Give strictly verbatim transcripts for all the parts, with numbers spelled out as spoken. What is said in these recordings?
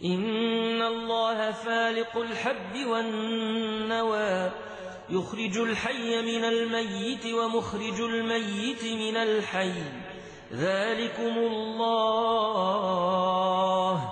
إن الله فالق الحب والنوى يخرج الحي من الميت ومخرج الميت من الحي ذلكم الله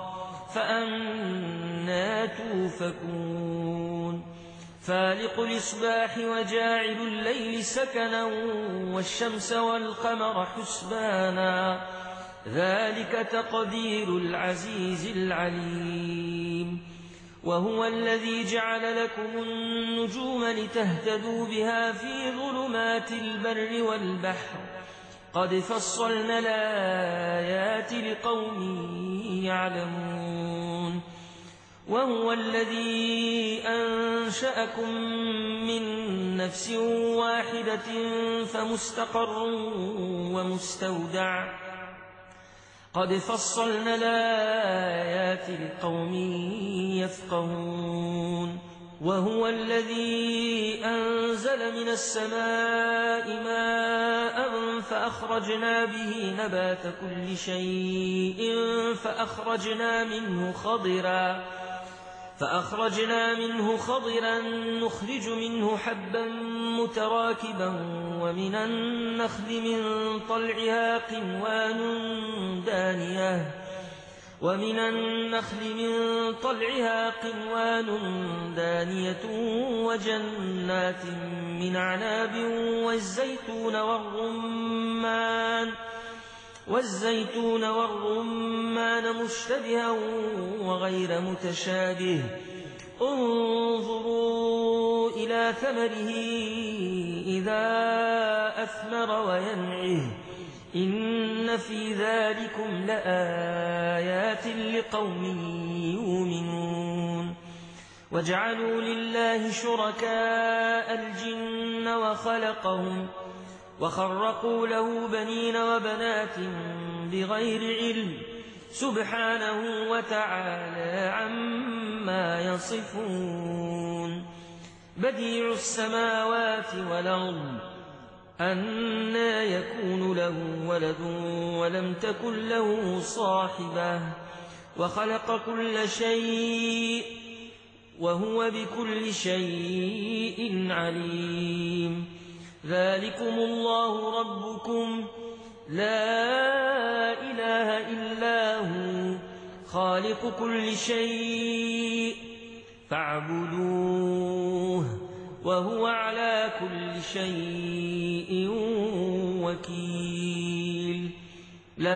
فأنى توفكون فالق الإصباح وجاعل الليل سكنا والشمس والقمر حسبانا ذلك تقدير العزيز العليم وهو الذي جعل لكم النجوم لتهتدوا بها في ظلمات البر والبحر قد فصلنا الآيات لقوم يعلمون وهو الذي أنشأكم من نفس واحدة فمستقر ومستودع قد فصلنا الآيات لقوم يفقهون وهو الذي أنزل من السماء ماء فأخرجنا به نبات كل شيء فأخرجنا منه خضرا فأخرجنا منه خضرا نخرج منه حبا متراكبا ومن النخل من طلعها قنوان دانية ومن النخل من طلعها قنوان دانية وجنات من عناب والزيتون والرمان والزيتون والرمان مشتبها وغير متشابه انظروا إلى ثمره إذا أثمر وينعه إن في ذلكم لآيات لقوم يؤمنون وجعلوا لله شركاء الجن وخلقهم وخرقوا له بنين وبنات بغير علم سبحانه وتعالى عما يصفون بديع السماوات والأرض أنى يكون له ولد ولم تكن له صاحبة وخلق كل شيء وهو بكل شيء عليم ذلكم الله ربكم لا إله إلا هو خالق كل شيء فاعبدوه وهو على كل شيء وكيل